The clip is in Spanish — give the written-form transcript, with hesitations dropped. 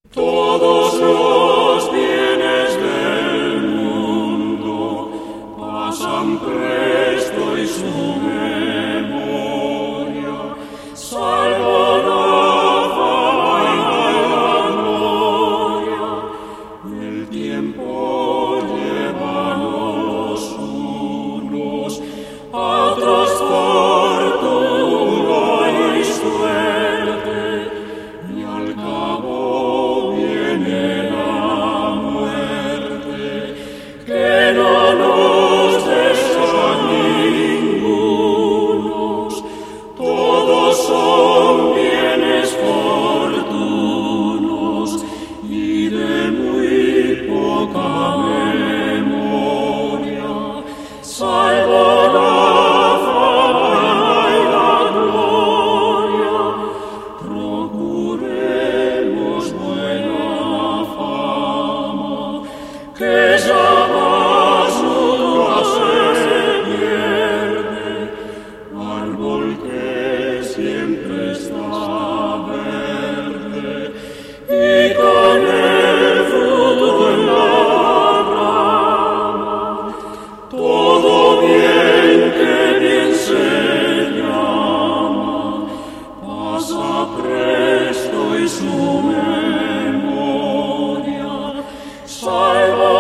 Todos los bienes del mundo pasan presto y su memoria, salvo la fama y la gloria. El tiempo llevan los unos, a otros fortuna y suerte, y al cabo viene la muerte, que no nos deja ningunos. Todos son bienes fortunos y de muy poca memoria, salvo la fama y la gloria. Procuremos buena fama, que jamás nunca se pierde, árbol que siempre está verde y con el fruto en la rama. Todo bien que bien se llama pasa presto y su memoria, salvo